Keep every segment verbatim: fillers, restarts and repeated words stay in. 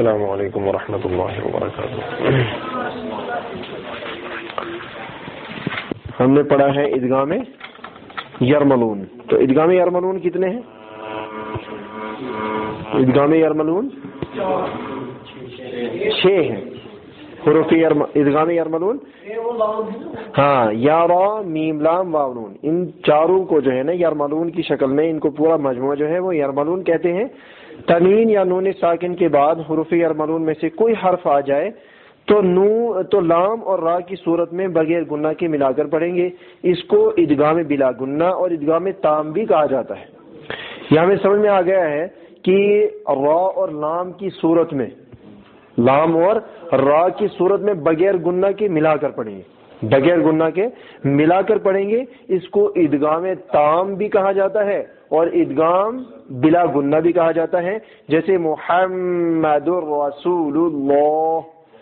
السلام علیکم ورحمۃ اللہ وبرکاتہ۔ ہم نے پڑھا ہے ادغام یرملون، تو ادغام یرملون کتنے ہیں؟ ادغام یرملون چھ ہیں حروف ادغام یرملون، ہاں یا را میم لام واو نون، ان چاروں کو جو ہے نا یرملون کی شکل میں ان کو پورا مجموعہ جو ہے وہ یرملون کہتے ہیں۔ تنوین یا نون ساکن کے بعد حروف یرملون میں سے کوئی حرف آ جائے تو نون تو لام اور را کی صورت میں بغیر گنہ کے ملا کر پڑھیں گے، اس کو ادغام بلا گنہ اور ادغام تام بھی کہا جاتا ہے۔ یہاں میں سمجھ میں آ گیا ہے کہ را اور لام کی صورت میں لام اور را کی صورت میں بغیر گنہ کے ملا کر پڑھیں گے، بغیر گنہ کے ملا کر پڑھیں گے، اس کو ادغام تام بھی کہا جاتا ہے اور ادغام بلا گنہ بھی کہا جاتا ہے، جیسے محمد الرسول اللہ،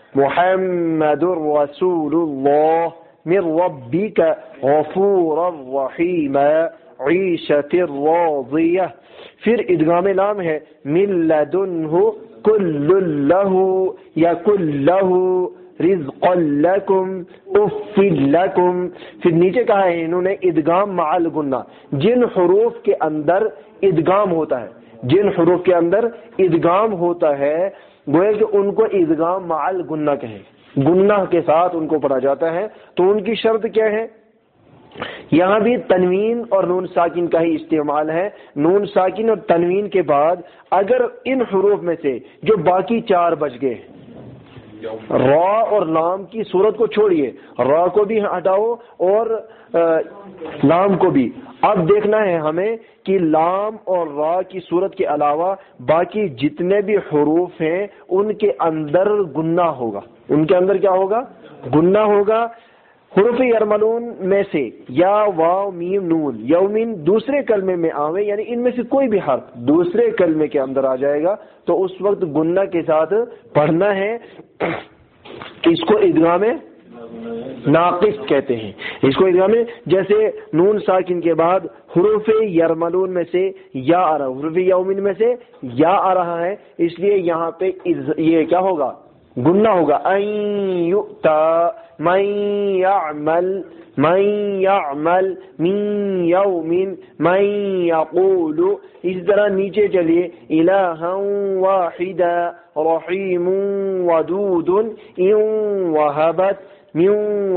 محمد الرسول اللہ من ربک غفورا رحیما عیشۃ راضیہ۔ پھر ادغام لام ہے من لدنہ کل لہ یا کل لہ رزقا لکم اف لکم۔ پھر نیچے کہا ہے انہوں نے ادغام مع الگنہ، جن حروف کے اندر ادغام ہوتا ہے، جن حروف کے اندر ادغام ہوتا ہے گویا کہ ان کو ادغام مع الگنہ کہیں، گنہ کے ساتھ ان کو پڑھا جاتا ہے۔ تو ان کی شرط کیا ہے؟ یہاں بھی تنوین اور نون ساکن کا ہی استعمال ہے۔ نون ساکن اور تنوین کے بعد اگر ان حروف میں سے جو باقی چار بچ گئے، را اور لام کی صورت کو چھوڑیے، را کو بھی ہٹاؤ اور لام کو بھی، اب دیکھنا ہے ہمیں کہ لام اور را کی صورت کے علاوہ باقی جتنے بھی حروف ہیں ان کے اندر گنہ ہوگا، ان کے اندر کیا ہوگا؟ گنہ ہوگا۔ حروف یرملون میں سے یا واو میم نون یومن دوسرے کلمے میں آوے، یعنی ان میں سے کوئی بھی حرف دوسرے کلمے کے اندر آ جائے گا تو اس وقت گنہ کے ساتھ پڑھنا ہے، اس کو ادغام ناقص کہتے ہیں، اس کو ادغام، جیسے نون ساکن کے بعد حروف یرملون میں سے یا آ رہا، حروف یومن میں سے یا آ رہا ہے، اس لیے یہاں پہ یہ کیا ہوگا؟ گنہ ہوگا۔ ان یؤتا من یعمل من یعمل من یوم من یقول، اس طرح نیچے چلیے الہا واحدا رحیم ودود ان وہبت من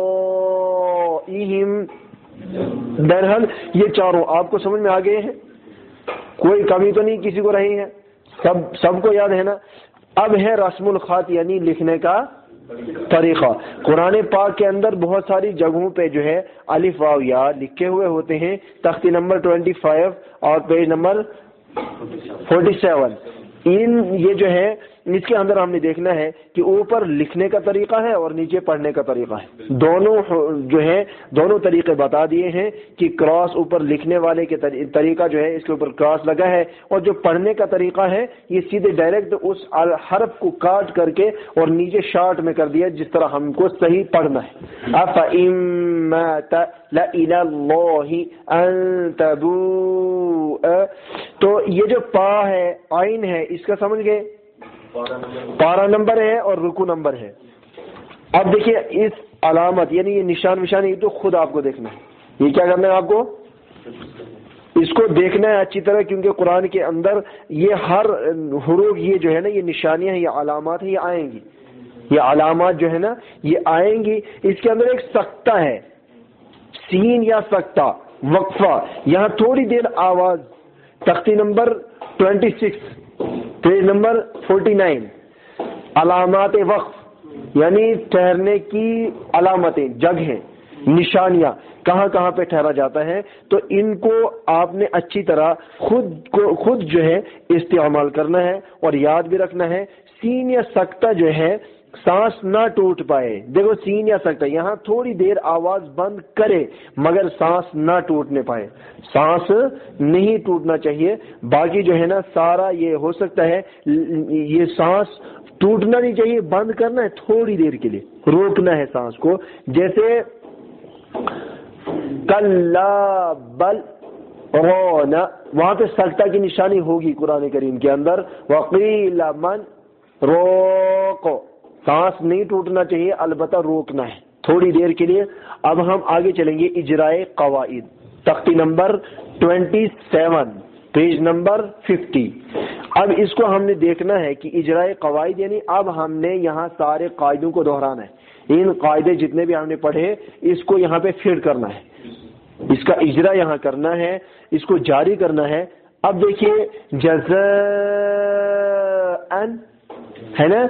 ورائہم۔ بہرحال یہ چاروں آپ کو سمجھ میں آ گئے ہیں، کوئی کمی تو نہیں کسی کو رہی ہے، سب سب کو یاد ہے نا؟ اب ہے رسم الخط یعنی لکھنے کا طریقہ۔ قرآن پاک کے اندر بہت ساری جگہوں پہ جو ہے الف واو یا لکھے ہوئے ہوتے ہیں، تختی نمبر پچیس اور پیج نمبر سینتالیس، ان یہ جو ہے اس کے اندر ہم نے دیکھنا ہے کہ اوپر لکھنے کا طریقہ ہے اور نیچے پڑھنے کا طریقہ ہے، دونوں جو ہے دونوں طریقے بتا دیے ہیں کہ کراس اوپر لکھنے والے کے طریقہ جو ہے اس کے اوپر کراس لگا ہے، اور جو پڑھنے کا طریقہ ہے یہ سیدھے ڈائریکٹ اس حرف کو کاٹ کر کے اور نیچے شارٹ میں کر دیا جس طرح ہم کو صحیح پڑھنا ہے۔ أَفَإِن مَّاتَ لَإِلَى اللَّهِ أَن تَبُوءَ، تو یہ جو پا ہے عین ہے اس کا سمجھ گئے، پارا نمبر ہے اور رکو نمبر ہے۔ اب دیکھیے اس علامت یعنی یہ نشان وشان یہ تو خود آپ کو دیکھنا ہے، یہ کیا کرنا ہے آپ کو؟ اس کو دیکھنا ہے اچھی طرح، کیونکہ قرآن کے اندر یہ ہر حروف یہ جو ہے نا یہ نشانیاں یہ علامات ہیں یہ آئیں گی، یہ علامات جو ہے نا یہ آئیں گی۔ اس کے اندر ایک سکتہ ہے، سین یا سکتہ وقفہ، یہاں تھوڑی دیر آواز، تختی نمبر چھبیس پیج نمبر انچاس، علامات وقف یعنی ٹھہرنے کی علامتیں، جگہیں، نشانیاں کہاں کہاں پہ ٹھہرا جاتا ہے، تو ان کو آپ نے اچھی طرح خود کو خود جو ہے استعمال کرنا ہے اور یاد بھی رکھنا ہے۔ سین یا سکتہ جو ہے سانس نہ ٹوٹ پائے، دیکھو سین یا سکتہ یہاں تھوڑی دیر آواز بند کرے مگر سانس نہ ٹوٹنے پائے، سانس نہیں ٹوٹنا چاہیے، باقی جو ہے نا سارا یہ ہو سکتا ہے، یہ سانس ٹوٹنا نہیں چاہیے، بند کرنا ہے تھوڑی دیر کے لیے، روکنا ہے سانس کو، جیسے کلا بل رونا، وہاں پہ سکتہ کی نشانی ہوگی قرآن کریم کے اندر، وقیل من روको, सांस नहीं टूटना चाहिए, अलबत्ता रोकना है थोड़ी देर के लिए. अब हम आगे चलेंगे. इजराए कवाइद, तख्ती नंबर सत्ताईस, पेज नंबर पचास. अब इसको हमने देखना है कि इजराए कवाइद यानी अब हमने यहाँ सारे कायदों को दोहराना है. इन कायदे जितने भी हमने पढ़े इसको यहाँ पे फिट करना है, इसका इजरा यहाँ करना है, इसको जारी करना है. अब देखिए जज़ाअन है ना,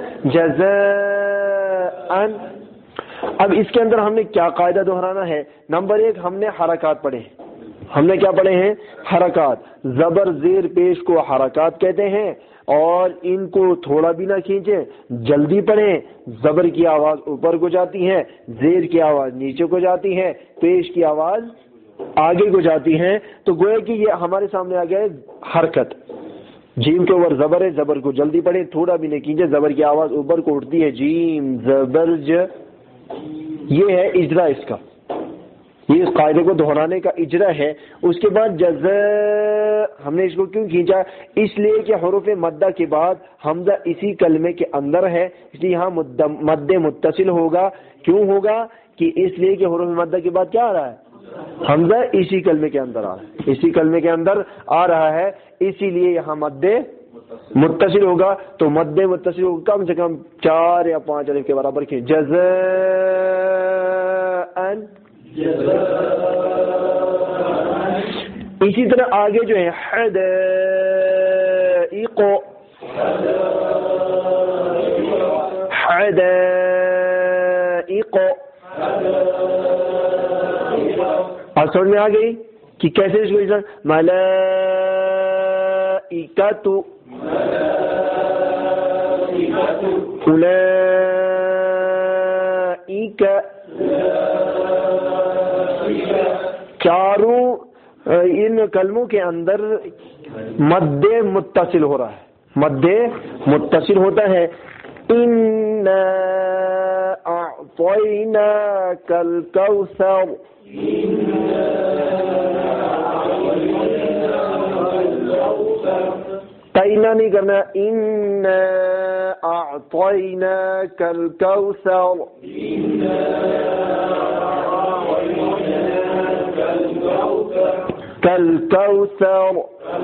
जज़ाअन. अब इसके अंदर हमने क्या कायदा दोहराना है. नंबर एक, हमने हरकत पढ़े. हमने क्या पढ़े हैं? हरकत. जबर जेर पेश को हरकत कहते हैं और इनको थोड़ा भी ना खींचे, जल्दी पढ़ें. जबर की आवाज ऊपर को जाती है, जेर की आवाज नीचे को जाती है, पेश की आवाज आगे को जाती है. तो गोया कि ये हमारे सामने आ गया है हरकत. जीम के ऊपर जबर है, जबर को जल्दी पढ़े, थोड़ा भी नहीं कीजिए, जबर की आवाज ऊपर को उठती है. जीम जबर ज, ये है इजरा इसका, ये इस कायदे को दोहराने का इजरा है. उसके बाद जज़, हमने इसको क्यों खींचा? इसलिए कि हुरूफ मद्दा के बाद हमजा इसी कलमे के अंदर है, इसलिए यहाँ मद्दे मुत्तसिल होगा. क्यों होगा? कि इसलिए कि हुरूफ मद्दा के बाद क्या आ रहा है? हमजा इसी कलमे के अंदर आ रहा है, इसी कलमे के अंदर आ रहा है, इसीलिए यहाँ मद्दे मुत्तसिल होगा. तो मद्दे मुत्तसिल होगा कम से कम चार या पांच अलिफ के बराबर खींच. जज़ाअन. इसी तरह आगे जो है हदाइको, हदाइको. और समझ में आ गई कि कैसे इसको मलाइकातु, उलाइका. चारों इन कलमों के अंदर मद्दे मुत्तसिल हो रहा है, मद्दे मुत्तसिल होता है. इन्ना अअतैना कल कौसर, तैना नहीं करना. इन्ना अअतैना कल कौसर, कल कौसर.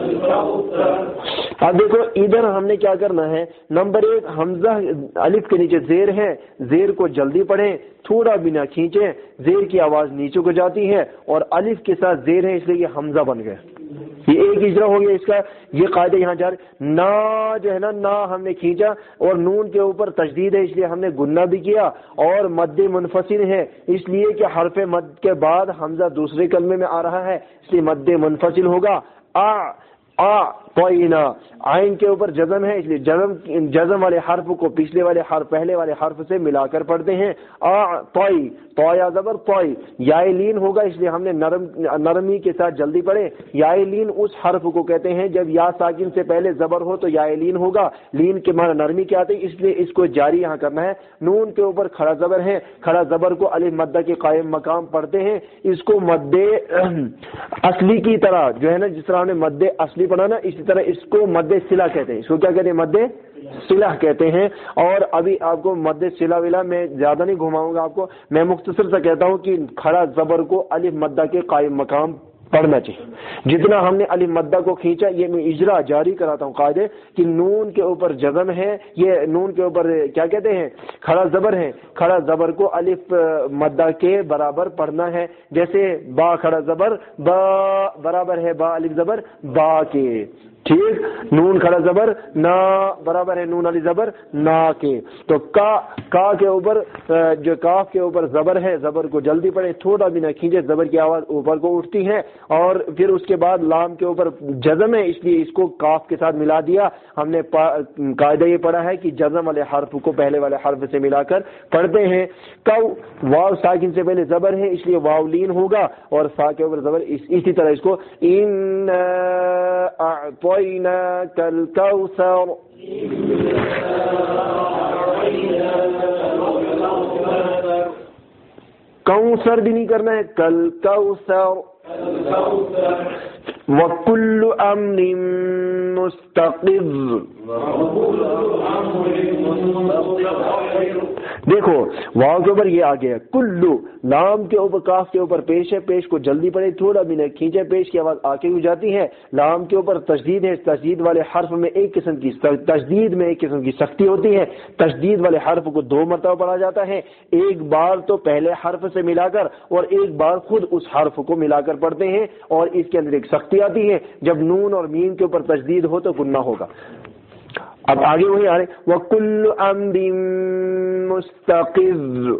अब देखो इधर हमने क्या करना है. नंबर एक, हमजा अलिफ के नीचे जेर है, जेर को जल्दी पढ़ें, थोड़ा भी ना खींचे, जेर की आवाज नीचे को जाती है और अलिफ के साथ जेर है इसलिए ये हमजा बन गया. ये एक इजरा हो गया इसका. ये कायदे यहाँ जा रहे. ना जो है ना, ना हमने खींचा और नून के ऊपर तशदीद है इसलिए हमने गुन्ना भी किया, और मद्दे मुनफसिल है इसलिए कि हरफ मद के बाद हमजा दूसरे कलमे में आ रहा है इसलिए मद्दे मुनफसिल होगा. आ आ तोइना, आइन के ऊपर जज़म है इसलिए जज़म जज़म वाले हर्फ को पिछले वाले हर्फ पहले वाले हर्फ से मिलाकर पढ़ते हैं. आ तोई, तोया जबर तोई. याए लीन होगा इसलिए हमने नरम नरमी के साथ जल्दी पढ़े. याए लीन उस हर्फ को कहते हैं जब या साकिन से पहले जबर हो तो याए लीन होगा. लीन के माना नरमी क्या आती है इसलिए इसको जारी यहाँ करना है. नून के ऊपर खड़ा जबर है, खड़ा जबर को अलिफ मद्दा के कायम मकाम पढ़ते हैं. इसको मद्दे असली की तरह जो है ना, जिस तरह हमने मद्दे असली पढ़ा ना, इसी तरह इसको मद्दे सिला कहते हैं. इसको क्या कहते हैं? मद्दे सिला कहते हैं. और अभी आपको मद्दे सिला विला मैं ज्यादा नहीं घुमाऊंगा आपको, मैं मुख्तसर सा कहता हूं कि खड़ा जबर को अलिफ मद्दा के कायम मकाम पढ़ना चाहिए. जितना हमने अलिफ मद्दा को खींचा, ये मैं इजरा जारी कराता हूँ कायदे कि नून के ऊपर जज़म है, ये नून के ऊपर क्या कहते हैं? खड़ा जबर है. खड़ा जबर को अलिफ मद्दा के बराबर पढ़ना है. जैसे बा खड़ा जबर बा बराबर है बा अलिफ जबर बा के. ठीक. नून खड़ा जबर ना बराबर है नून अली जबर ना के. तो का का के ऊपर जो काफ के ऊपर जबर है, जबर को जल्दी पढ़े, थोड़ा भी ना खींचे, जबर की आवाज ऊपर को उठती है. और फिर उसके बाद लाम के ऊपर जज़म है इसलिए इसको काफ के साथ मिला दिया. हमने कायदा ये पढ़ा है कि जज़म वाले हर्फ को पहले वाले हर्फ से मिलाकर पढ़ते हैं. कौ, वाव साकिन से पहले जबर है इसलिए वाव लीन होगा और सा के ऊपर जबर. इस, इसी तरह इसको इन कल कौसर, कौसर भी नहीं करना है, कल कौसर. वकुल्लु अम्रिन मुस्तक़िर, دیکھو واو کے اوپر یہ آ گیا کلو، لام کے اوپر کاف کے اوپر پیش ہے، پیش کو جلدی پڑے تھوڑا بھی نہیں کھینچے، پیش کی آواز آگے ہو جاتی ہے. لام کے اوپر تشدید ہے، تشدید والے حرف میں ایک قسم کی تشدید میں ایک قسم کی سختی ہوتی ہے. تشدید والے حرف کو دو مرتبہ پڑھا جاتا ہے، ایک بار تو پہلے حرف سے ملا کر اور ایک بار خود اس حرف کو ملا کر پڑھتے ہیں، اور اس کے اندر ایک سختی آتی ہے. جب نون اور میم کے اوپر تشدید ہو تو گناہ ہوگا. اب آگے وہی آ رہے وَكُلُّ أَمْرٍ مُسْتَقِرٌ،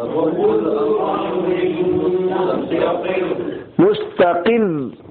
مستقل.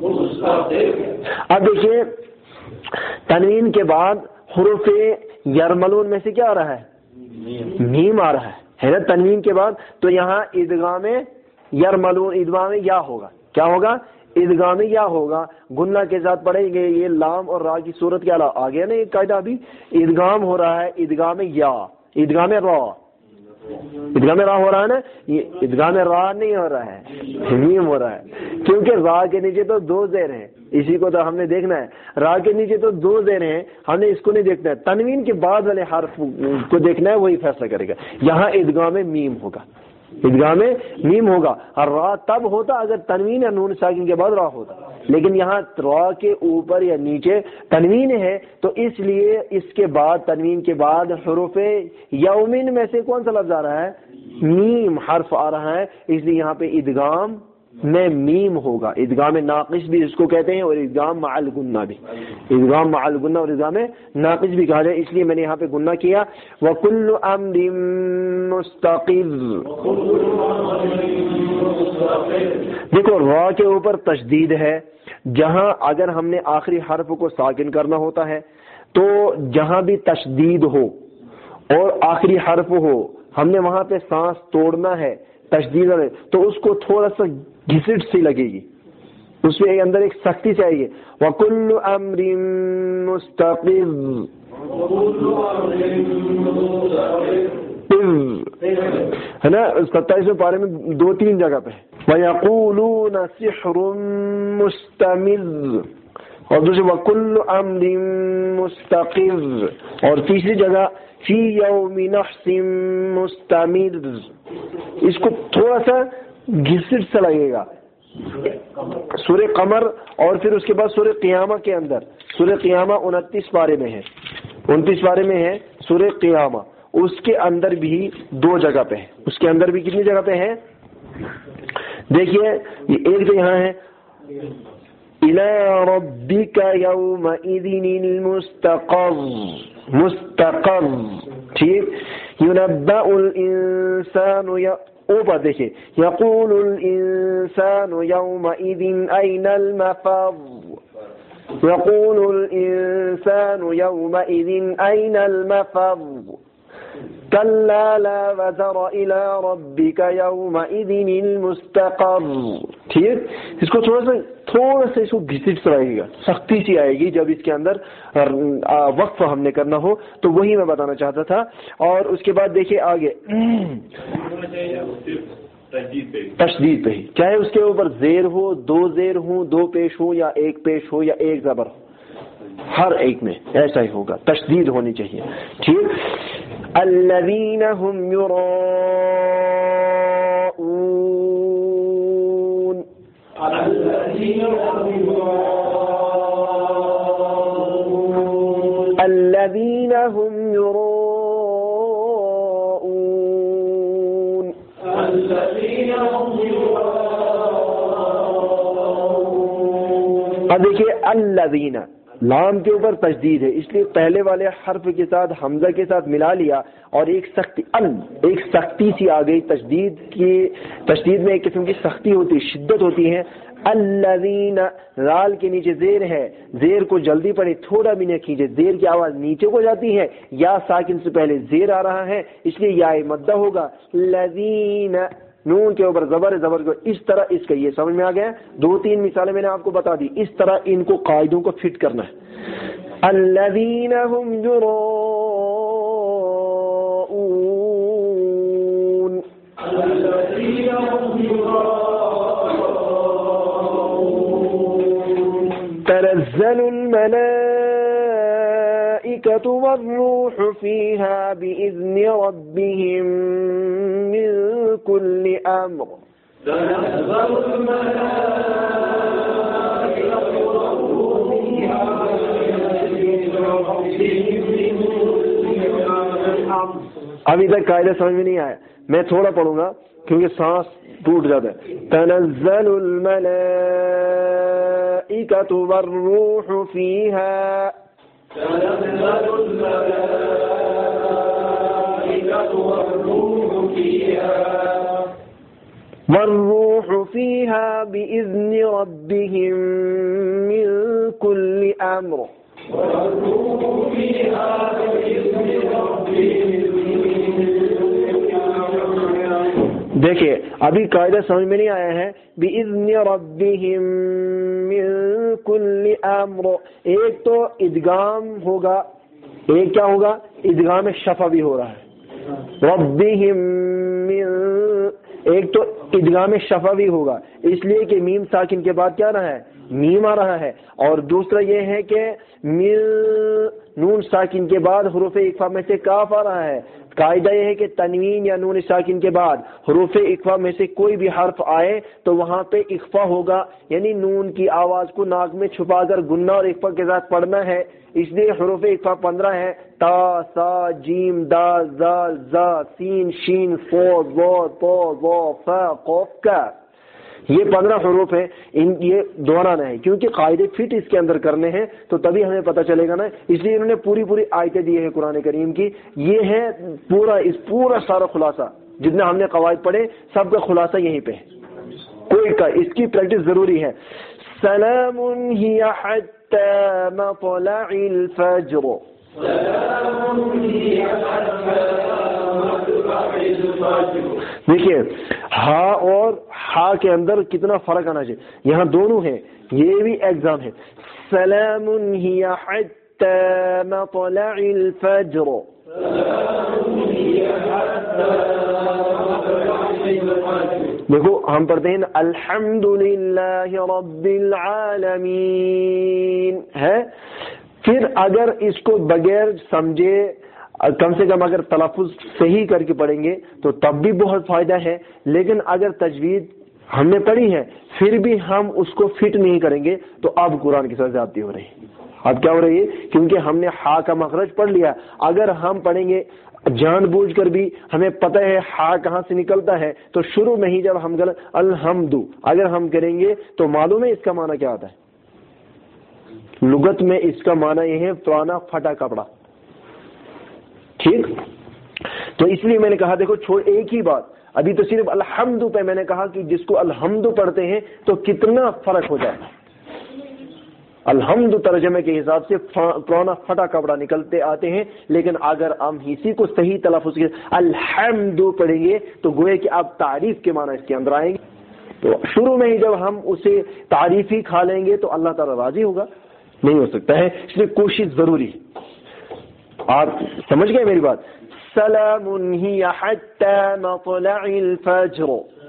اب دیکھیے تنوین کے بعد حروف یرملون میں سے کیا آ رہا ہے؟ میم آ رہا ہے نا تنوین کے بعد. تو یہاں ادغام یرملون، ادغام یا ہوگا. کیا ہوگا؟ ادغام یا ہوگا. گنہ کے ساتھ پڑھیں گے. یہ لام اور را کی صورت کیا آ گیا نا ایک قاعدہ. ابھی ادغام ہو رہا ہے، ادغام یا، ادغام را، ادغام را ہو رہا ہے نا. یہ ادغام را نہیں ہو رہا ہے، میم ہو رہا ہے، کیونکہ را کے نیچے تو دو زیر ہیں. اسی کو تو ہم نے دیکھنا ہے. را کے نیچے تو دو زیر ہیں، ہم نے اس کو نہیں دیکھنا ہے. تنوین کے بعد والے حرف کو دیکھنا ہے، وہی فیصلہ کرے گا. یہاں ادغام میم ہوگا، ادغام میم ہوگا. اور را تب ہوتا اگر تنوین یا نون ساکن کے بعد را ہوتا، لیکن یہاں را کے اوپر یا نیچے تنوین ہے، تو اس لیے اس کے بعد تنوین کے بعد حروف یومن میں سے کون سا لفظ آ رہا ہے؟ میم حرف آ رہا ہے. اس لیے یہاں پہ ادغام میں میم ہوگا. ادغام ناقص بھی اس کو کہتے ہیں، اور ادغام مع الغنہ بھی، ادغام مع الغنہ اور ادغام ناقص بھی کہا جائے. اس لیے میں نے یہاں پہ گنہ کیا. وَكُلُّ أَمْرٍ مُسْتَقِرٌ. دیکھو را کے اوپر تشدید ہے. جہاں اگر ہم نے آخری حرف کو ساکن کرنا ہوتا ہے تو جہاں بھی تشدید ہو اور آخری حرف ہو، ہم نے وہاں پہ سانس توڑنا ہے تشدید ہے، تو اس کو تھوڑا سا گھسٹ سی لگے گی، اس میں اندر ایک سختی سے آئے گی. وَكُلُّ أَمْرٍ مُسْتَقِرٌ، ہے نا. ستائیسویں پارے میں دو تین جگہ پہ وَيَقُولُونَ سِحْرٌ مُسْتَمِرٌ، اور دوسری وَكُلُّ أَمْرٍ مُسْتَقِرٌ، اور تیسری جگہ فِي يَوْمِ نَحْسٍ مُسْتَمِرٌ. اس کو تھوڑا سا گھسٹ سا لگے گا. سورہ قمر اور پھر اس کے بعد سورہ قیامہ کے اندر، سورہ قیامہ انتیس پارے میں ہے، انتیس پارے میں ہے سورہ قیامہ. اس کے اندر بھی دو جگہ پہ ہے. اس کے اندر بھی کتنی جگہ پہ ہے؟ دیکھیے ایک تو یہاں ہے إِلَىٰ رَبِّكَ يَوْمَئِذٍ الْمُسْتَقَرُّ، مستقر. ٹھیک. يُنَبَّأُ الْإِنسَانُ اوپر دیکھیے يَقُولُ الْإِنسَانُ يَوْمَئِذٍ أَيْنَ الْمَفَرُّ، يَقُولُ الْإِنسَانُ يَوْمَئِذٍ أَيْنَ الْمَفَرُّ، كَلَّا لَا وَزَرَ إِلَىٰ رَبِّكَ يَوْمَئِذٍ الْمُسْتَقَرُّ. ٹھیک. اس کو تھوڑا سا تھوڑا سا اس کو گھسٹ سے آئے گا، سختی سی آئے گی جب اس کے اندر وقف ہم نے کرنا ہو. تو وہی میں بتانا چاہتا تھا. اور اس کے بعد دیکھیے آگے تشدید پہ ہی، چاہے اس کے اوپر زیر ہو، دو زیر ہوں، دو پیش ہو، یا ایک پیش ہو، یا ایک زبر ہو، ہر ایک میں ایسا ہی ہوگا، تشدید ہونی چاہیے. ٹھیک. الذین هم یراؤون، الذین هم یراؤون، اب دیکھیے الذین لام کے اوپر تشدید ہے، اس لیے پہلے والے حرف کے ساتھ حمزہ کے ساتھ ملا لیا اور ایک سختی ال ایک سختی سی آ گئی. تشدید کی تشدید میں ایک قسم کی سختی ہوتی ہے، شدت ہوتی ہے. الذین رال کے نیچے زیر ہے، زیر کو جلدی پڑے تھوڑا بھی نہ کھینچے، زیر کی آواز نیچے کو جاتی ہے. یا ساکن سے پہلے زیر آ رہا ہے، اس لیے یا مدہ ہوگا. الذین نون کے اوپر زبر زبر کو اس طرح، اس کا یہ سمجھ میں آ گیا. دو تین مثالیں میں نے آپ کو بتا دی، اس طرح ان کو قاعدوں کو فٹ کرنا ہے. الذین هم یراؤون، تنزل الملائکة الملائكة والروح فيها بإذن ربهم من كل أمر تنزل الملائكة والروح فيها بإذن ربهم من كل أمر. ابھی تک قاعدہ سمجھ میں نہیں آیا، میں تھوڑا پڑھوں گا کیونکہ سانس ٹوٹ جاتا ہے. تنزل الملائکۃ والروح فیہا تنزل الملائكة والروح فيها والروح فيها بإذن ربهم من كل أمر. والروح فيها بإذن ربهم. دیکھیے ابھی قاعدہ سمجھ میں نہیں آیا ہے. بِإِذْنِ رَبِّهِمْ مِنْ كُلِّ أَمْرٍ، ایک تو ادغام ہوگا، ایک کیا ہوگا؟ ادغام شفوی ہو رہا ہے. رَبِّهِمْ مِنْ، ایک تو ادغام شفوی ہوگا اس لیے کہ میم ساکن کے بعد کیا رہا ہے؟ میم آ رہا ہے. اور دوسرا یہ ہے کہ مل نون ساکن کے بعد حروف اقفا میں سے کاف آ رہا ہے. قاعدہ یہ ہے کہ تنوین یا نون ساکن کے بعد حروف اقفا میں سے کوئی بھی حرف آئے تو وہاں پہ اقفا ہوگا، یعنی نون کی آواز کو ناک میں چھپا کر گنہ اور اقفا کے ساتھ پڑھنا ہے. اس لیے حروف اقفا پندرہ ہے: تا، سا، جیم، دال، زال، زا، سین، شین، صاد، ضاد، طا، ظا، فا، قاف، کاف. یہ پندرہ حروف ہیں، ان یہ دہرانا ہے کیونکہ قاعدے فٹ اس کے اندر کرنے ہیں تو تبھی ہمیں پتہ چلے گا نا. اس لیے انہوں نے پوری پوری آیتیں دی ہیں قرآن کریم کی. یہ ہے پورا اس پورا سارا خلاصہ، جتنا ہم نے قواعد پڑھے سب کا خلاصہ یہیں پہ ہے. کوئی کا اس کی پریکٹس ضروری ہے. سلام ہی حتی مطلع الفجر. دیکھیے ہا اور ہا کے اندر کتنا فرق آنا چاہیے. یہاں دونوں ہیں، یہ بھی ایگزام ہے. سلام ہی حتی مطلع الفجر. دیکھو ہم پڑھتے ہیں الحمد للہ رب العالمین ہے. پھر اگر اس کو بغیر سمجھے کم سے کم اگر تلفظ صحیح کر کے پڑھیں گے تو تب بھی بہت فائدہ ہے. لیکن اگر تجوید ہم نے پڑھی ہے پھر بھی ہم اس کو فٹ نہیں کریں گے تو اب قرآن کے ساتھ زیادتی ہو رہی ہے. اب کیا ہو رہی ہے؟ کیونکہ ہم نے ہا کا مخرج پڑھ لیا. اگر ہم پڑھیں گے جان بوجھ کر بھی ہمیں پتہ ہے ہا کہاں سے نکلتا ہے تو شروع میں ہی جب ہم غلط الحمد اگر ہم کریں گے تو معلوم ہے اس کا معنی کیا ہوتا ہے؟ لغت میں اس کا معنی یہ ہے پرانا پھٹا کپڑا. ٹھیک، تو اس لیے میں نے کہا دیکھو چھوڑ ایک ہی بات، ابھی تو صرف الحمد پہ میں نے کہا کہ جس کو الحمد پڑھتے ہیں تو کتنا فرق ہو جائے. الحمد ترجمے کے حساب سے پرانا پھٹا کپڑا نکلتے آتے ہیں، لیکن اگر ہم اسی کو صحیح تلفظ کے الحمد پڑھیں گے تو گویا کہ آپ تعریف کے معنی اس کے اندر آئیں گے. تو شروع میں ہی جب ہم اسے تعریفی کھا لیں گے تو اللہ تعالیٰ راضی ہوگا؟ نہیں ہو سکتا ہے. اس لیے کوشش ضروری ہے. آپ سمجھ گئے میری بات؟ سلام ہی حتی مطلع الفجر.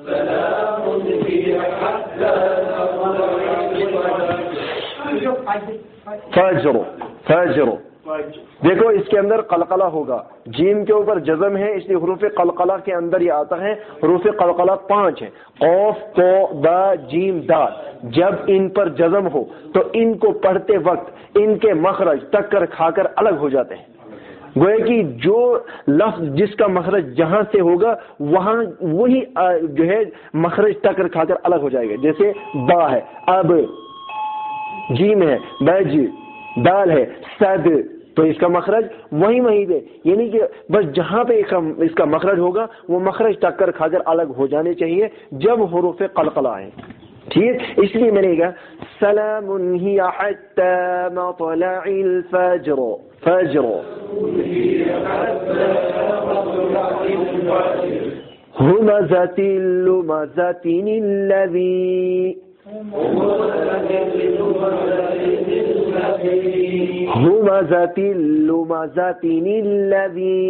فجر فجر دیکھو اس کے اندر قلقلہ ہوگا، جیم کے اوپر جزم ہے اس لیے حروف قلقلہ کے اندر یہ آتا ہے. حروف قلقلہ پانچ ہیں: قاف، قا، با، جیم، دال. جب ان پر جزم ہو تو ان کو پڑھتے وقت ان کے مخرج ٹکر کھا کر الگ ہو جاتے ہیں. گویا کہ جو لفظ جس کا مخرج جہاں سے ہوگا وہاں وہی جو ہے مخرج ٹکر کھا کر الگ ہو جائے گا. جیسے با ہے اب، جیم ہے بج، دال ہے سد، تو اس کا مخرج وہی وہیں پہ، یعنی کہ بس جہاں پہ اس کا مخرج ہوگا وہ مخرج ٹکر کھا کر الگ ہو جانے چاہیے جب حروف قلقلہ آئے. ٹھیک، اس لیے میں نے کہا سلام ہی حتی مطلع الفجر. فجر همزة اللمزة الذي همزة اللمزة الذي.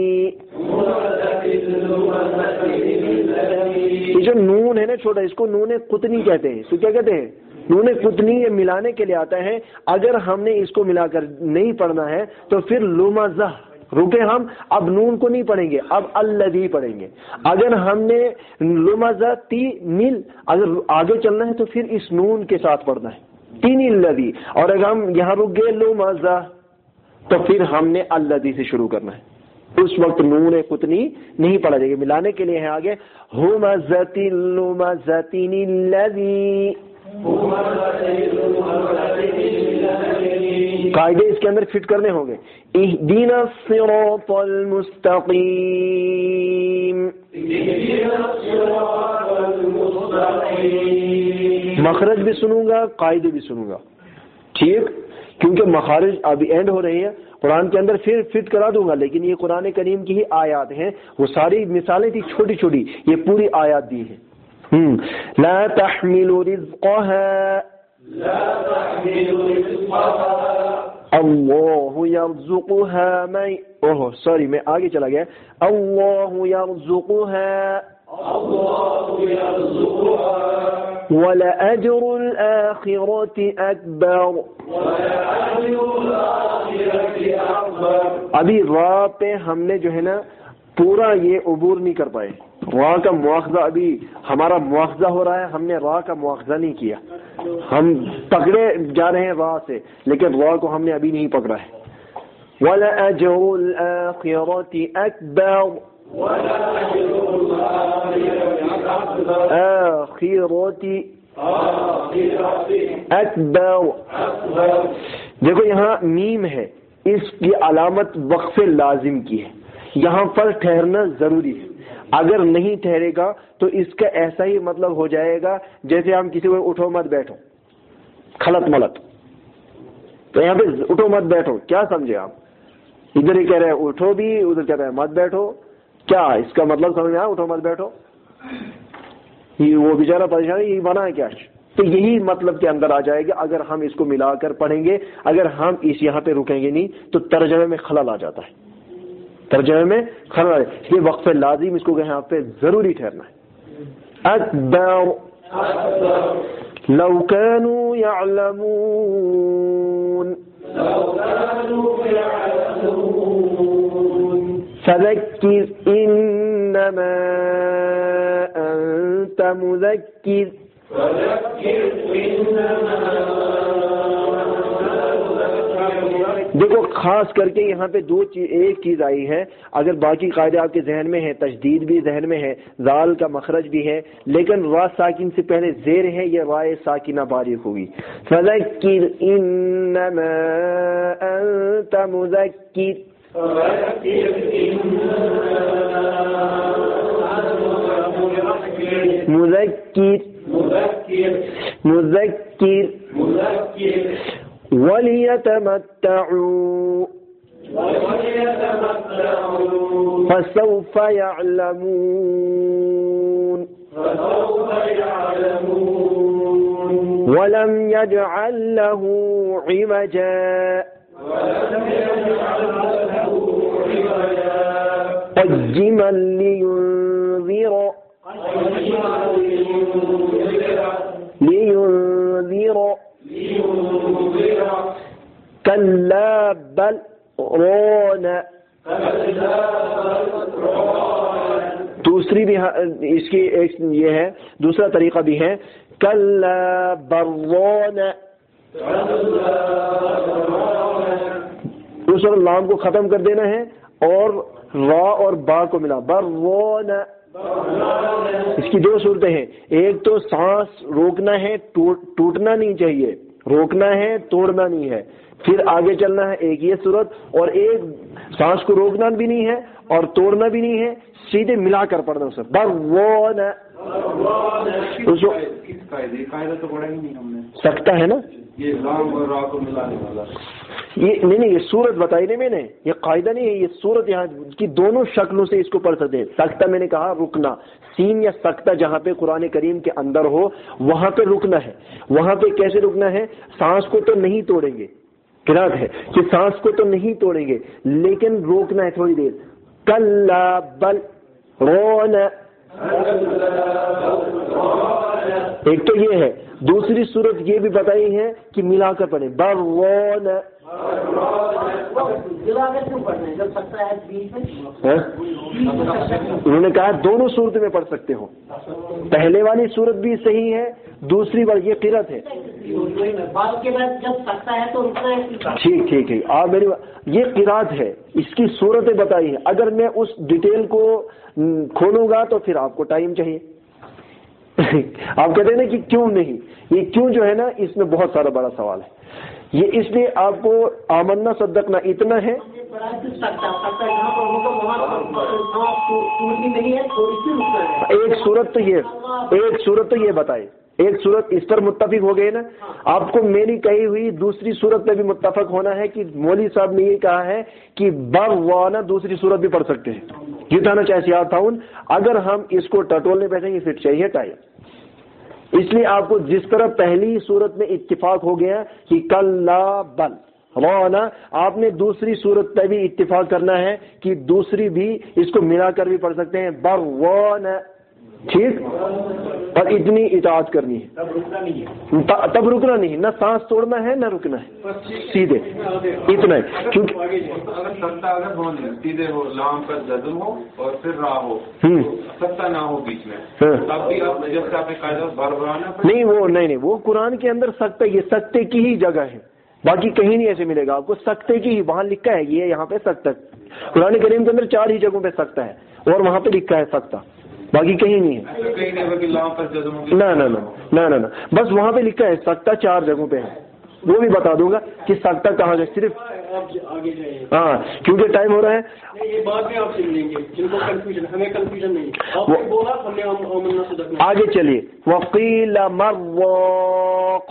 یہ جو نون ہے نا چھوٹا، اس کو نون قطنی کہتے ہیں. تو کیا کہتے ہیں؟ نون قطنی یہ ملانے کے لیے آتا ہے. اگر ہم نے اس کو ملا کر نہیں پڑھنا ہے تو پھر لمزہ رکے ہم اب نون کو نہیں پڑھیں گے, اب الذی پڑھیں گے. اگر ہم نے لمزہ تی مل اگر آگے چلنا ہے تو پھر اس نون کے ساتھ پڑھنا ہے تین الذی, اور اگر ہم یہاں رک گئے لمزہ تو پھر ہم نے الذی سے شروع کرنا ہے. اس وقت نون قطنی نہیں پڑھا جائے گا. ملانے کے لیے ہے آگے ہمزۃ لمزۃ الذی. قاعدے اس کے اندر فٹ کرنے ہوں گے. اہدنا الصراط المستقیم, مخرج بھی سنوں گا قاعدے بھی سنوں گا, ٹھیک, کیونکہ مخارج ابھی اینڈ ہو رہی ہے قرآن کے اندر, پھر فٹ کرا دوں گا. لیکن یہ قرآن کریم کی ہی آیات ہیں, وہ ساری مثالیں تھی چھوٹی چھوٹی, یہ پوری آیات دی ہیں. لا تحمل رزقها اللہ یرزقها من اوہ سوری میں آگے چلا گیا. اللہ یرزقها وَلَأَجْرُ الْآخِرَةِ أَكْبَرُ. ابھی را پہ ہم نے جو ہے نا پورا یہ عبور نہیں کر پائے. را کا مواخذہ ابھی ہمارا مواخذہ ہو رہا ہے, ہم نے را کا مواخذہ نہیں کیا. ہم پکڑے جا رہے ہیں را سے, لیکن را کو ہم نے ابھی نہیں پکڑا ہے. وَلَأَجْرُ الْآخِرَةِ أَكْبَرُ آخرتی اکبر. دیکھو یہاں میم ہے, اس کی علامت وقف لازم کی ہے. یہاں پر ٹھہرنا ضروری ہے. اگر نہیں ٹھہرے گا تو اس کا ایسا ہی مطلب ہو جائے گا جیسے ہم کسی کو اٹھو مت بیٹھو, خلط ملط. تو یہاں پہ اٹھو مت بیٹھو کیا سمجھے آپ؟ ادھر ہی کہہ رہے ہیں اٹھو بھی, ادھر کہہ رہے ہیں مت بیٹھو. کیا اس کا مطلب سمجھ میں آیا؟ اٹھو مت بیٹھو. یہ وہ بیچارہ پریشان ہے, یہی بنا ہے کیا؟ تو یہی مطلب کے اندر آ جائے گا اگر ہم اس کو ملا کر پڑھیں گے. اگر ہم اس یہاں پہ رکیں گے نہیں تو ترجمے میں خلل آ جاتا ہے, ترجمے میں خلل آ جاتا ہے. یہ وقف لازم اس کو یہاں پہ ضروری ٹھہرنا ہے. اکبر لو كانوا يعلمون فذكر انما انت مذكر. دیکھو خاص کر کے یہاں پہ دو چیز, ایک چیز آئی ہے. اگر باقی قاعدے آپ کے ذہن میں ہے, تشدید بھی ذہن میں ہے, زال کا مخرج بھی ہے, لیکن را ساکن سے پہلے زیر ہے, یہ رائے ساکنہ باریک ہوگی. فذکر انما انت مذکر. مذکر مذکر وَلِيَتَمَتَّعُوا فَسَوْفَ يَعْلَمُونَ وَلَمْ يَجْعَلْ لَهُ عِوَجًا قَيِّمًا لِيُنذِرَ لِيُنذِرَ کلا بل رون. دوسری بھی اس کی ایک یہ ہے, دوسرا طریقہ بھی ہے کلا برون. دوسرا لام کو ختم کر دینا ہے اور را اور با کو ملا برون. اس کی دو صورتیں ہیں, ایک تو سانس روکنا ہے, ٹوٹنا نہیں چاہیے, روکنا ہے توڑنا نہیں ہے, پھر آگے چلنا ہے, ایک یہ صورت. اور ایک سانس کو روکنا بھی نہیں ہے اور توڑنا بھی نہیں ہے, سیدھے ملا کر پڑھنا سر برون. قاعدہ تو پڑھا ہی نہیں ہم نے. سکتا ہے نا یہ لام اور را کو ملانے والا, یہ نہیں نہیں یہ صورت بتائی نہیں میں نے, یہ قاعدہ نہیں ہے, یہ صورت یہاں کی دونوں شکلوں سے اس کو پڑھ سکتے ہیں. سکتا میں نے کہا رکنا, سین یا سکتا جہاں پہ قرآن کریم کے اندر ہو وہاں پہ رکنا ہے. وہاں پہ کیسے رکنا ہے؟ سانس کو تو نہیں توڑیں گے, قرات ہے کہ سانس کو تو نہیں توڑیں گے لیکن روکنا ہے تھوڑی دیر. کلا بل رون. ایک تو یہ ہے. دوسری صورت یہ بھی بتائی ہے کہ ملا کر پڑھیں برون. انہوں نے کہا دونوں صورت میں پڑھ سکتے ہو. پہلے والی صورت بھی صحیح ہے, دوسری بار یہ قرات ہے. ٹھیک ٹھیک ہے, آپ میری یہ قرات ہے, اس کی صورتیں بتائی ہیں. اگر میں اس ڈیٹیل کو کھولوں گا تو پھر آپ کو ٹائم چاہیے. آپ کہتے ہیں نا کہ کیوں نہیں, یہ کیوں جو ہے نا اس میں بہت سارا بڑا سوال ہے. یہ اس لیے آپ کو آمنا صدقنا اتنا ہے. ایک صورت تو یہ ایک صورت تو یہ بتائے, ایک صورت اس پر متفق ہو گئے نا. آپ کو میری کہی ہوئی دوسری صورت پہ بھی متفق ہونا ہے کہ مولوی صاحب نے یہ کہا ہے کہ بروانا دوسری صورت بھی پڑھ سکتے ہیں. یہ تھا نا چاہے سیاہ تھا. اگر ہم اس کو ٹٹولنے بیٹھیں گے پھر چاہیے ٹائم. اس لیے آپ کو جس طرح پہلی صورت میں اتفاق ہو گیا کہ کلا بل رونا, آپ نے دوسری صورت پہ بھی اتفاق کرنا ہے کہ دوسری بھی اس کو ملا کر بھی پڑھ سکتے ہیں بروانا. ٹھیک, اور اتنی اطاعت کرنی ہے, تب رکنا نہیں, نہ سانس توڑنا ہے نہ رکنا ہے, سیدھے اتنا ہے. کیونکہ اگر سکتا اگر ہو سیدھے ہو, لام پر جزم ہو اور پھر راہ ہو, سکتا نہ ہو بیچ میں, تب بھی آپ جب سے آپ نے قاعدہ بربرانا نہیں, وہ نہیں نہیں وہ قرآن کے اندر سکتا, یہ سکتے کی ہی جگہ ہے, باقی کہیں نہیں ایسے ملے گا آپ کو. سکتے کی ہی وہاں لکھا ہے, یہ یہاں پہ سکتا. قرآن کریم کے اندر چار ہی جگہوں پہ سکتا ہے اور وہاں پہ لکھا ہے سکتا, باقی کہیں نہیں ہے. نہ نہ نہ نہ بس وہاں پہ لکھا ہے سکتا, چار جگہوں پہ ہے. وہ بھی بتا دوں گا کہ سکتا کہاں ہے. صرف ہاں کیونکہ ٹائم ہو رہا ہے. آگے چلیے. وقیل مرواق,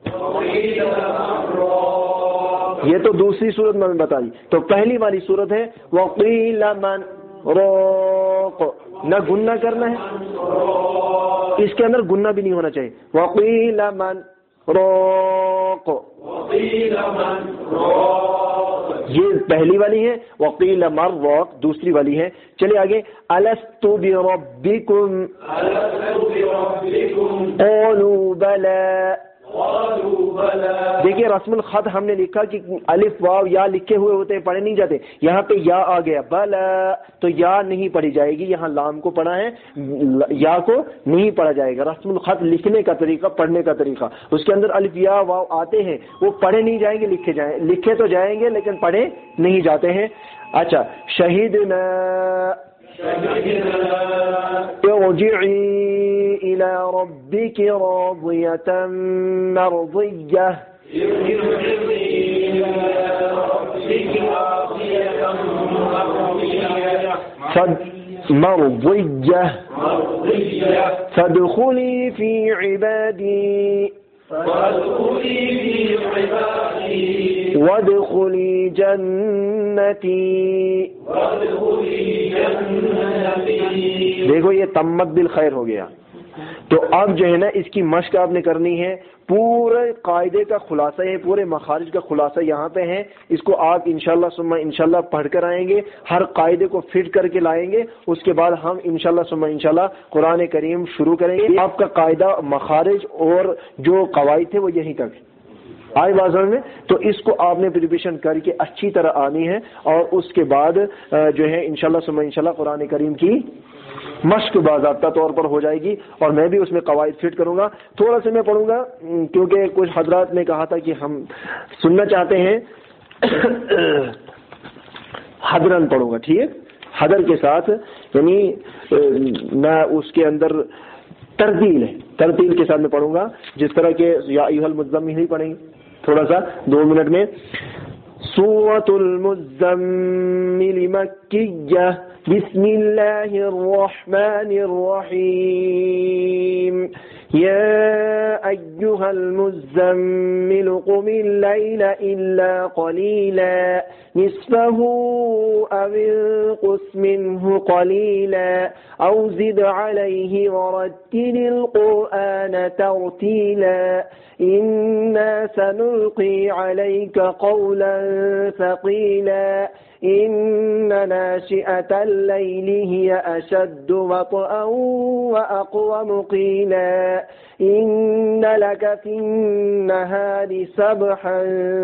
یہ تو دوسری صورت میں بتائی. تو پہلی والی صورت ہے وقیل من روق, نہ گننا کرنا ہے, اس کے اندر گننا بھی نہیں ہونا چاہیے. وقیل من روق, یہ پہلی والی ہے. وقیل مرواق دوسری والی ہے. چلیے آگے. الست بربکم قالوا بلی. دیکھیے رسم الخط ہم نے لکھا کہ الف واو یا لکھے ہوئے ہوتے ہیں, پڑھے نہیں جاتے. یہاں پہ یا آ گیا بلا, تو یا نہیں پڑھی جائے گی. یہاں لام کو پڑھا ہے, یا کو نہیں پڑھا جائے گا. رسم الخط لکھنے کا طریقہ, پڑھنے کا طریقہ, اس کے اندر الف یا واو آتے ہیں, وہ پڑھے نہیں جائیں گے, لکھے جائیں لکھے تو جائیں گے لیکن پڑھے نہیں جاتے ہیں. اچھا. شہیدنا ارجعی إلى ربك راضية مرضية. مرضية فادخلي في عبادي وادخلي جنتي. دیکھو یہ تمت بالخیر ہو گیا. تو اب جو ہے نا اس کی مشق آپ نے کرنی ہے. پورے قاعدے کا خلاصہ ہے, پورے مخارج کا خلاصہ یہاں پہ ہے. اس کو آپ انشاءاللہ ثم انشاءاللہ پڑھ کر آئیں گے, ہر قاعدے کو فٹ کر کے لائیں گے. اس کے بعد ہم انشاءاللہ ثم انشاءاللہ قرآن کریم شروع کریں گے. آپ کا قاعدہ مخارج اور جو قواعد تھے وہ یہیں تک آئے بازار میں. تو اس کو آپ نے پریپریشن کر کے اچھی طرح آنی ہے, اور اس کے بعد جو ہے انشاءاللہ ثم انشاءاللہ قرآن کریم کی مشق باضابطہ طور پر ہو جائے گی. اور میں بھی اس میں قواعد فٹ کروں گا. تھوڑا سا میں پڑھوں گا کیونکہ کچھ حضرات نے کہا تھا کہ ہم سننا چاہتے ہیں. حضرن پڑھوں گا, ٹھیک, حضر کے ساتھ, یعنی میں اس کے اندر ترتیل ہے, ترتیل کے ساتھ میں پڑھوں گا, جس طرح کہ یا ایھا المزمل ہی پڑھیں گے تھوڑا سا دو منٹ میں. سورۃ المزمل مکیہ. بسم اللہ الرحمن الرحیم. يا أيها المزمل قم الليل إلا قليلا نصفه أو انقص منه قليلا أو زد عليه ورتل القرآن ترتيلا إنا سنلقي عليك قولا ثقيلا إن ناشئة الليل هي أشد وطئا وأقوم قيلا إن لك في النهار سبحا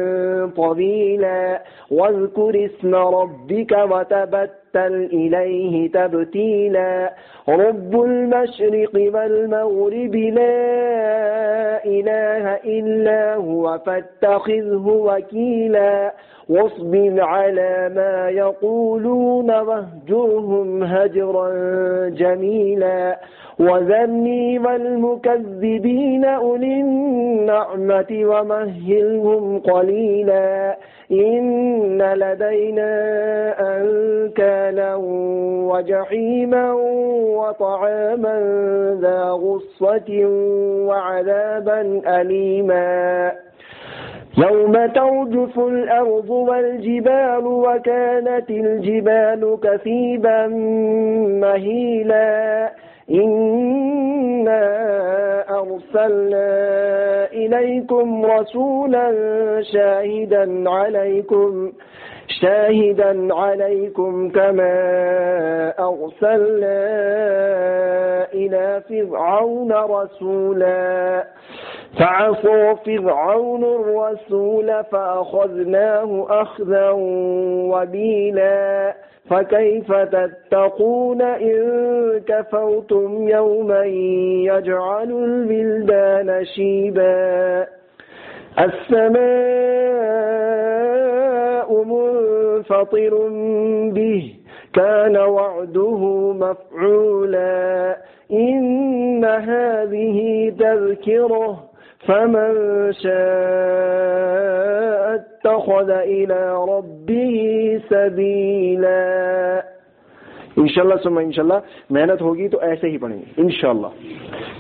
طويلا واذكر اسم ربك وتبتل إليه تبتيلا رب المشرق والمغرب لا إله إلا هو فاتخذه وكيلا واصبر على ما يقولون واهجرهم هجرا جميلا وذرني والمكذبين أولي النعمة ومهلهم قليلا إن لدينا أنكالا وجحيما وطعاما ذا غصة وعذابا أليما يوم ترجف الأرض والجبال وكانت الجبال كثيبا مهيلا إنا أرسلنا إليكم رسولا شاهدا عليكم شاهدا عليكم كما أرسلنا إلى فرعون رسولا فعصى فرعون الرسول فأخذناه أخذا وبيلا فكيف تتقون إن كفرتم يوما يجعل الولدان شيبا السماء منفطر به كان وعده مفعولا إن هذه تذكرة فمن شاء اتخذ إلى ربه سبيلا। इंशाल्लाह सुम्मा इंशाल्लाह मेहनत होगी तो ऐसे ही पढ़ेंगे इंशाल्लाह।